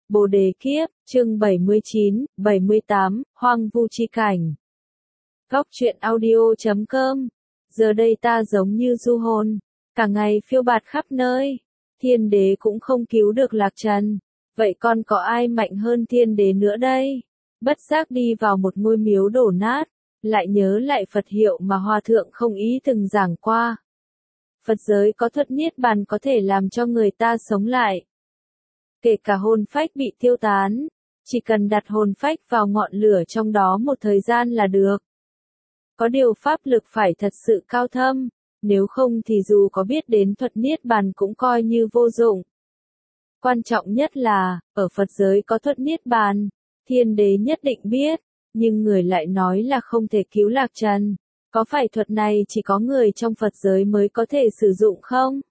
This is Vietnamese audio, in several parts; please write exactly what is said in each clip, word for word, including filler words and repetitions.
Bồ Đề Kiếp, chương bảy mươi chín, bảy mươi tám, Hoang Vu Chi Cảnh. Góc truyện audio chấm com. Giờ đây ta giống như du hồn, cả ngày phiêu bạt khắp nơi. Thiên đế cũng không cứu được Lạc Trần. Vậy còn có ai mạnh hơn thiên đế nữa đây? Bất giác đi vào một ngôi miếu đổ nát, lại nhớ lại Phật hiệu mà Hòa Thượng Không Ý từng giảng qua. Phật giới có thuật niết bàn có thể làm cho người ta sống lại. Kể cả hồn phách bị tiêu tán, chỉ cần đặt hồn phách vào ngọn lửa trong đó một thời gian là được. Có điều pháp lực phải thật sự cao thâm, nếu không thì dù có biết đến thuật niết bàn cũng coi như vô dụng. Quan trọng nhất là, ở Phật giới có thuật niết bàn, thiên đế nhất định biết, nhưng người lại nói là không thể cứu Lạc Trần. Có phải thuật này chỉ có người trong Phật giới mới có thể sử dụng không?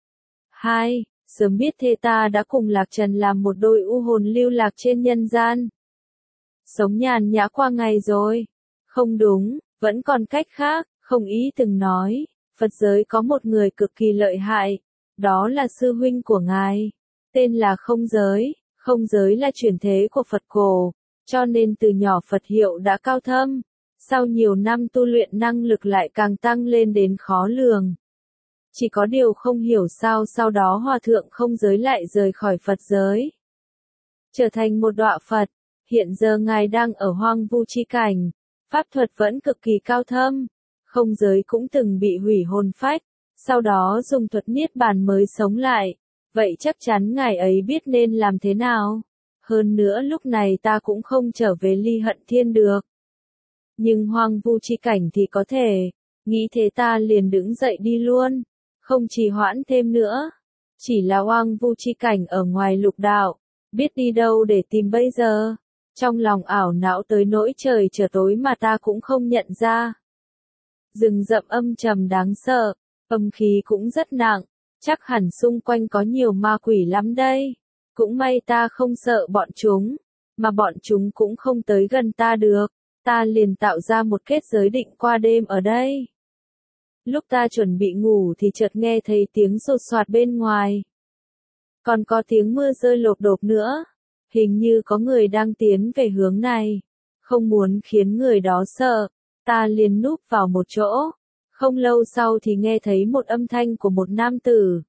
hai. Sớm biết thế ta đã cùng Lạc Trần làm một đôi u hồn lưu lạc trên nhân gian. Sống nhàn nhã qua ngày rồi. Không đúng, vẫn còn cách khác. Không Ý từng nói, Phật giới có một người cực kỳ lợi hại, đó là sư huynh của ngài, tên là Không Giới. Không Giới là chuyển thế của Phật cổ, cho nên từ nhỏ Phật hiệu đã cao thâm, sau nhiều năm tu luyện năng lực lại càng tăng lên đến khó lường. Chỉ có điều không hiểu sao sau đó Hòa Thượng Không Giới lại rời khỏi Phật giới, trở thành một đọa Phật. Hiện giờ ngài đang ở hoang vu chi cảnh, pháp thuật vẫn cực kỳ cao thâm. Không Giới cũng từng bị hủy hồn phách, sau đó dùng thuật niết bàn mới sống lại. Vậy chắc chắn ngài ấy biết nên làm thế nào. Hơn nữa lúc này ta cũng không trở về Ly Hận Thiên được. Nhưng hoang vu chi cảnh thì có thể. Nghĩ thế ta liền đứng dậy đi luôn, không trì hoãn thêm nữa. Chỉ là hoang vu chi cảnh ở ngoài lục đạo, biết đi đâu để tìm bây giờ. Trong lòng ảo não tới nỗi trời trở tối mà ta cũng không nhận ra. Rừng rậm âm trầm đáng sợ, âm khí cũng rất nặng, chắc hẳn xung quanh có nhiều ma quỷ lắm đây. Cũng may ta không sợ bọn chúng, mà bọn chúng cũng không tới gần ta được. Ta liền tạo ra một kết giới định qua đêm ở đây. Lúc ta chuẩn bị ngủ thì chợt nghe thấy tiếng sột soạt bên ngoài. Còn có tiếng mưa rơi lộp độp nữa. Hình như có người đang tiến về hướng này. Không muốn khiến người đó sợ, ta liền núp vào một chỗ. Không lâu sau thì nghe thấy một âm thanh của một nam tử.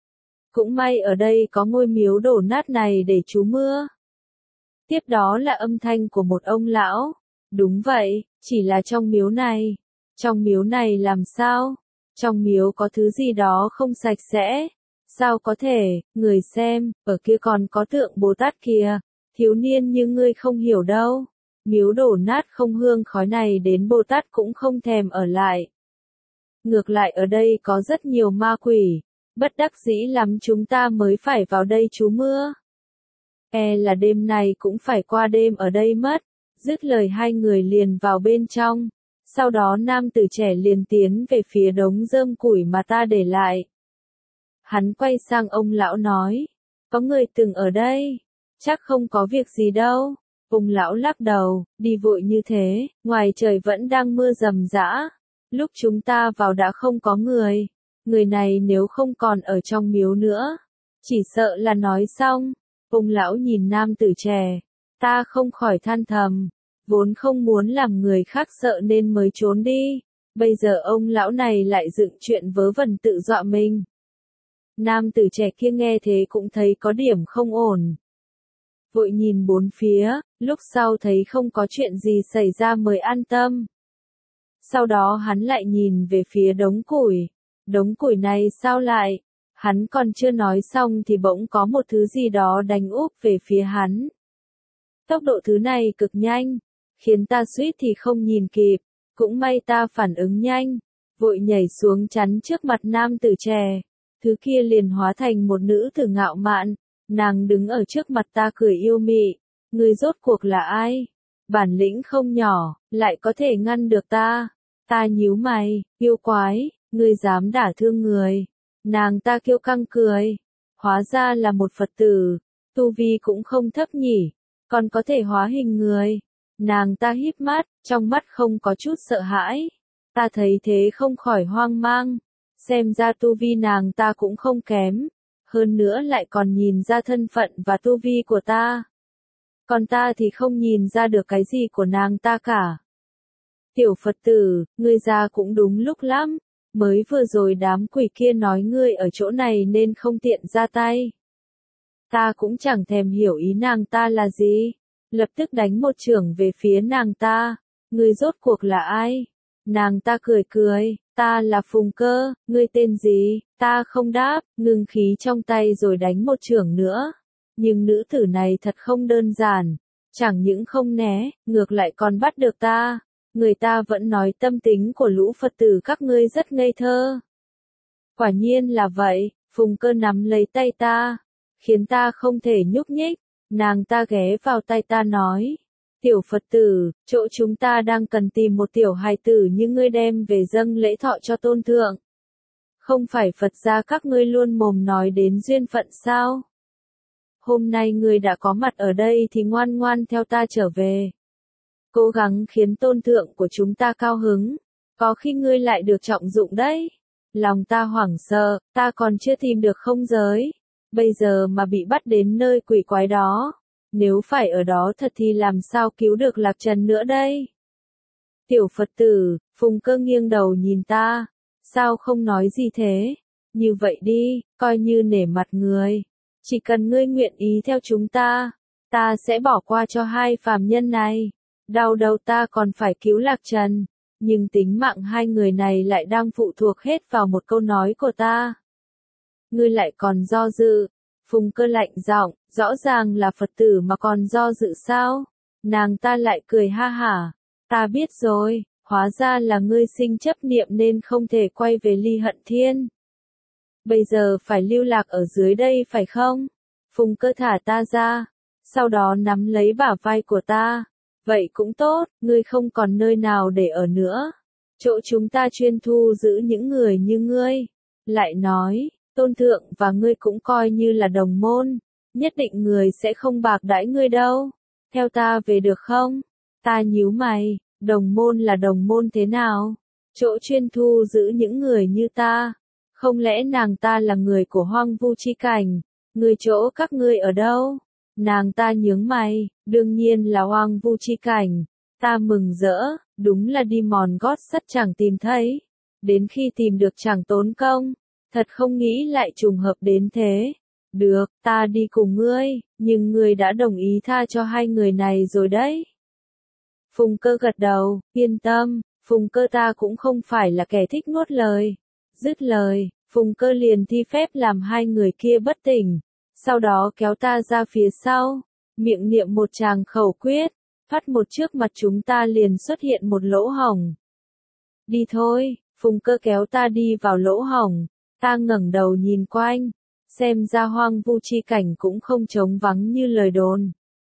Cũng may ở đây có ngôi miếu đổ nát này để trú mưa. Tiếp đó là âm thanh của một ông lão. Đúng vậy, chỉ là trong miếu này. Trong miếu này làm sao? Trong miếu có thứ gì đó không sạch sẽ. Sao có thể, người xem, ở kia còn có tượng Bồ Tát kìa. Thiếu niên như ngươi không hiểu đâu. Miếu đổ nát không hương khói này đến Bồ Tát cũng không thèm ở lại. Ngược lại ở đây có rất nhiều ma quỷ. Bất đắc dĩ lắm chúng ta mới phải vào đây trú mưa. E là đêm này cũng phải qua đêm ở đây mất. Dứt lời hai người liền vào bên trong. Sau đó nam tử trẻ liền tiến về phía đống rơm củi mà ta để lại. Hắn quay sang ông lão nói. Có người từng ở đây. Chắc không có việc gì đâu. Ông lão lắc đầu, đi vội như thế, ngoài trời vẫn đang mưa rầm rã. Lúc chúng ta vào đã không có người. Người này nếu không còn ở trong miếu nữa, chỉ sợ là nói xong. Ông lão nhìn nam tử trẻ. Ta không khỏi than thầm. Vốn không muốn làm người khác sợ nên mới trốn đi. Bây giờ ông lão này lại dựng chuyện vớ vẩn tự dọa mình. Nam tử trẻ kia nghe thế cũng thấy có điểm không ổn. Vội nhìn bốn phía, lúc sau thấy không có chuyện gì xảy ra mới an tâm. Sau đó hắn lại nhìn về phía đống củi. Đống củi này sao lại? Hắn còn chưa nói xong thì bỗng có một thứ gì đó đánh úp về phía hắn. Tốc độ thứ này cực nhanh, khiến ta suýt thì không nhìn kịp. Cũng may ta phản ứng nhanh, vội nhảy xuống chắn trước mặt nam tử trẻ. Thứ kia liền hóa thành một nữ tử ngạo mạn. Nàng đứng ở trước mặt ta cười yêu mị. Ngươi rốt cuộc là ai? Bản lĩnh không nhỏ, lại có thể ngăn được ta. Ta nhíu mày, yêu quái, ngươi dám đả thương người. Nàng ta kiêu căng cười. Hóa ra là một Phật tử, tu vi cũng không thấp nhỉ, còn có thể hóa hình người. Nàng ta híp mắt, trong mắt không có chút sợ hãi. Ta thấy thế không khỏi hoang mang. Xem ra tu vi nàng ta cũng không kém. hơn nữa lại còn nhìn ra thân phận và tu vi của ta. Còn ta thì không nhìn ra được cái gì của nàng ta cả. Tiểu Phật tử, ngươi ra cũng đúng lúc lắm, mới vừa rồi đám quỷ kia nói ngươi ở chỗ này nên không tiện ra tay. Ta cũng chẳng thèm hiểu ý nàng ta là gì, lập tức đánh một chưởng về phía nàng ta, ngươi rốt cuộc là ai? Nàng ta cười cười, ta là Phùng Cơ, ngươi tên gì? Ta không đáp, ngừng khí trong tay rồi đánh một chưởng nữa. Nhưng nữ tử này thật không đơn giản, chẳng những không né, ngược lại còn bắt được ta. Người ta vẫn nói tâm tính của lũ Phật tử các ngươi rất ngây thơ. Quả nhiên là vậy, Phùng Cơ nắm lấy tay ta, khiến ta không thể nhúc nhích. Nàng ta ghé vào tay ta nói, tiểu Phật tử, chỗ chúng ta đang cần tìm một tiểu hài tử như ngươi đem về dâng lễ thọ cho tôn thượng. Không phải Phật gia các ngươi luôn mồm nói đến duyên phận sao? Hôm nay ngươi đã có mặt ở đây thì ngoan ngoan theo ta trở về. Cố gắng khiến tôn thượng của chúng ta cao hứng, có khi ngươi lại được trọng dụng đấy. Lòng ta hoảng sợ, ta còn chưa tìm được không giới, bây giờ mà bị bắt đến nơi quỷ quái đó, nếu phải ở đó thật thì làm sao cứu được Lạc Trần nữa đây? Tiểu Phật tử, Phùng Cơ nghiêng đầu nhìn ta, sao không nói gì thế? Như vậy đi, coi như nể mặt người, chỉ cần ngươi nguyện ý theo chúng ta, ta sẽ bỏ qua cho hai phàm nhân này. Đau đầu ta còn phải cứu Lạc Trần, nhưng tính mạng hai người này lại đang phụ thuộc hết vào một câu nói của ta. Ngươi lại còn do dự, Phùng Cơ lạnh giọng, rõ ràng là Phật tử mà còn do dự sao? Nàng ta lại cười ha hả, ta biết rồi, hóa ra là ngươi sinh chấp niệm nên không thể quay về Ly Hận Thiên. Bây giờ phải lưu lạc ở dưới đây phải không? Phùng Cơ thả ta ra, sau đó nắm lấy bả vai của ta. Vậy cũng tốt, ngươi không còn nơi nào để ở nữa. Chỗ chúng ta chuyên thu giữ những người như ngươi. Lại nói, tôn thượng và ngươi cũng coi như là đồng môn, nhất định người sẽ không bạc đãi ngươi đâu. Theo ta về được không? Ta nhíu mày, đồng môn là đồng môn thế nào? Chỗ chuyên thu giữ những người như ta. Không lẽ nàng ta là người của Hoang Vu Chi Cảnh? Người chỗ các ngươi ở đâu? Nàng ta nhướng mày, đương nhiên là Hoang Vu Chi Cảnh. Ta mừng rỡ, đúng là đi mòn gót sắt chẳng tìm thấy. Đến khi tìm được chẳng tốn công. Thật không nghĩ lại trùng hợp đến thế. Được, ta đi cùng ngươi, nhưng ngươi đã đồng ý tha cho hai người này rồi đấy. Phùng Cơ gật đầu, yên tâm, Phùng Cơ ta cũng không phải là kẻ thích nuốt lời. Dứt lời, Phùng Cơ liền thi phép làm hai người kia bất tỉnh. Sau đó kéo ta ra phía sau, miệng niệm một tràng khẩu quyết, phát một trước mặt chúng ta liền xuất hiện một lỗ hổng. Đi thôi, Phùng Cơ kéo ta đi vào lỗ hổng, ta ngẩng đầu nhìn quanh, xem ra Hoang Vu Chi Cảnh cũng không trống vắng như lời đồn.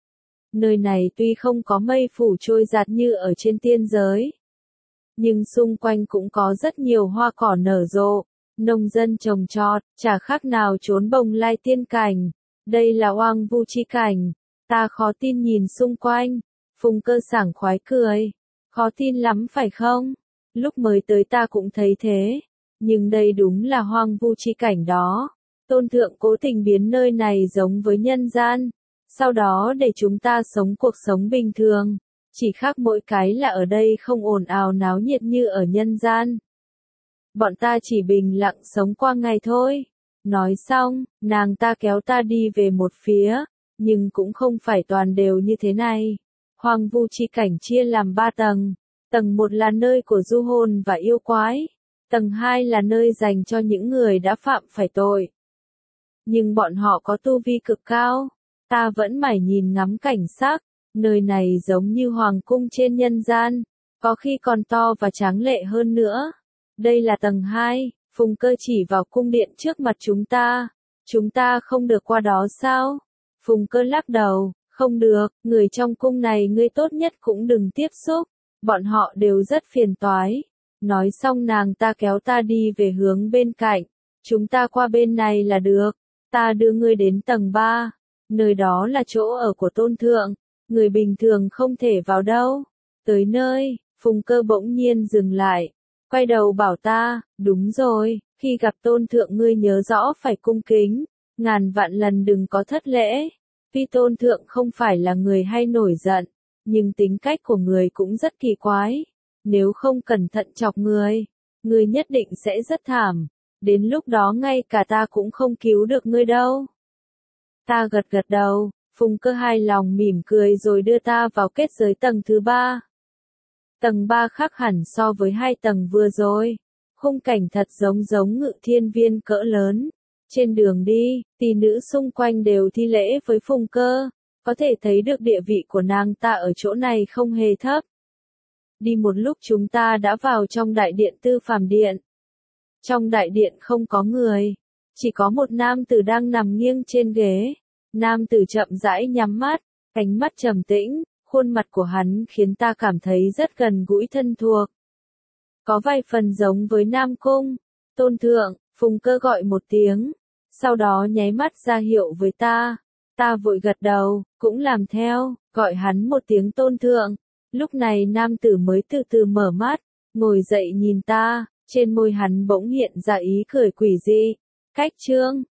Nơi này tuy không có mây phủ trôi giạt như ở trên tiên giới, nhưng xung quanh cũng có rất nhiều hoa cỏ nở rộ. Nông dân trồng trọt, chả khác nào trốn bồng lai tiên cảnh. Đây là Hoang Vu Chi Cảnh. Ta khó tin nhìn xung quanh. Phùng Cơ sảng khoái cười. Khó tin lắm phải không? Lúc mới tới ta cũng thấy thế. Nhưng đây đúng là Hoang Vu Chi Cảnh đó. Tôn thượng cố tình biến nơi này giống với nhân gian. Sau đó để chúng ta sống cuộc sống bình thường. Chỉ khác mỗi cái là ở đây không ồn ào náo nhiệt như ở nhân gian. Bọn ta chỉ bình lặng sống qua ngày thôi. Nói xong, nàng ta kéo ta đi về một phía, nhưng cũng không phải toàn đều như thế này. Hoang Vu Chi Cảnh chia làm ba tầng. Tầng một là nơi của du hồn và yêu quái. Tầng hai là nơi dành cho những người đã phạm phải tội. Nhưng bọn họ có tu vi cực cao. Ta vẫn mải nhìn ngắm cảnh sắc. Nơi này giống như hoàng cung trên nhân gian. Có khi còn to và tráng lệ hơn nữa. Đây là tầng hai, Phùng Cơ chỉ vào cung điện trước mặt chúng ta. Chúng ta không được qua đó sao? Phùng Cơ lắc đầu, không được, người trong cung này ngươi tốt nhất cũng đừng tiếp xúc. Bọn họ đều rất phiền toái. Nói xong nàng ta kéo ta đi về hướng bên cạnh. Chúng ta qua bên này là được. Ta đưa ngươi đến tầng ba. Nơi đó là chỗ ở của tôn thượng. Người bình thường không thể vào đâu. Tới nơi, Phùng Cơ bỗng nhiên dừng lại. Quay đầu bảo ta, đúng rồi, khi gặp tôn thượng ngươi nhớ rõ phải cung kính. Ngàn vạn lần đừng có thất lễ. Tuy tôn thượng không phải là người hay nổi giận, nhưng tính cách của người cũng rất kỳ quái. Nếu không cẩn thận chọc người, người nhất định sẽ rất thảm. Đến lúc đó ngay cả ta cũng không cứu được ngươi đâu. Ta gật gật đầu, Phùng Cơ hài lòng mỉm cười rồi đưa ta vào kết giới tầng thứ ba. Tầng ba khác hẳn so với hai tầng vừa rồi. Khung cảnh thật giống giống ngự thiên viên cỡ lớn. Trên đường đi, tỷ nữ xung quanh đều thi lễ với Phùng Cơ. Có thể thấy được địa vị của nàng ta ở chỗ này không hề thấp. Đi một lúc chúng ta đã vào trong đại điện Tư Phàm Điện. Trong đại điện không có người. Chỉ có một nam tử đang nằm nghiêng trên ghế. Nam tử chậm rãi nhắm mắt, ánh mắt trầm tĩnh, khuôn mặt của hắn khiến ta cảm thấy rất gần gũi thân thuộc. Có vài phần giống với Nam Cung. Tôn thượng, Phùng Cơ gọi một tiếng, sau đó nháy mắt ra hiệu với ta. Ta vội gật đầu, cũng làm theo, gọi hắn một tiếng tôn thượng. Lúc này nam tử mới từ từ mở mắt, ngồi dậy nhìn ta, trên môi hắn bỗng hiện ra ý cười quỷ dị. Cách trương,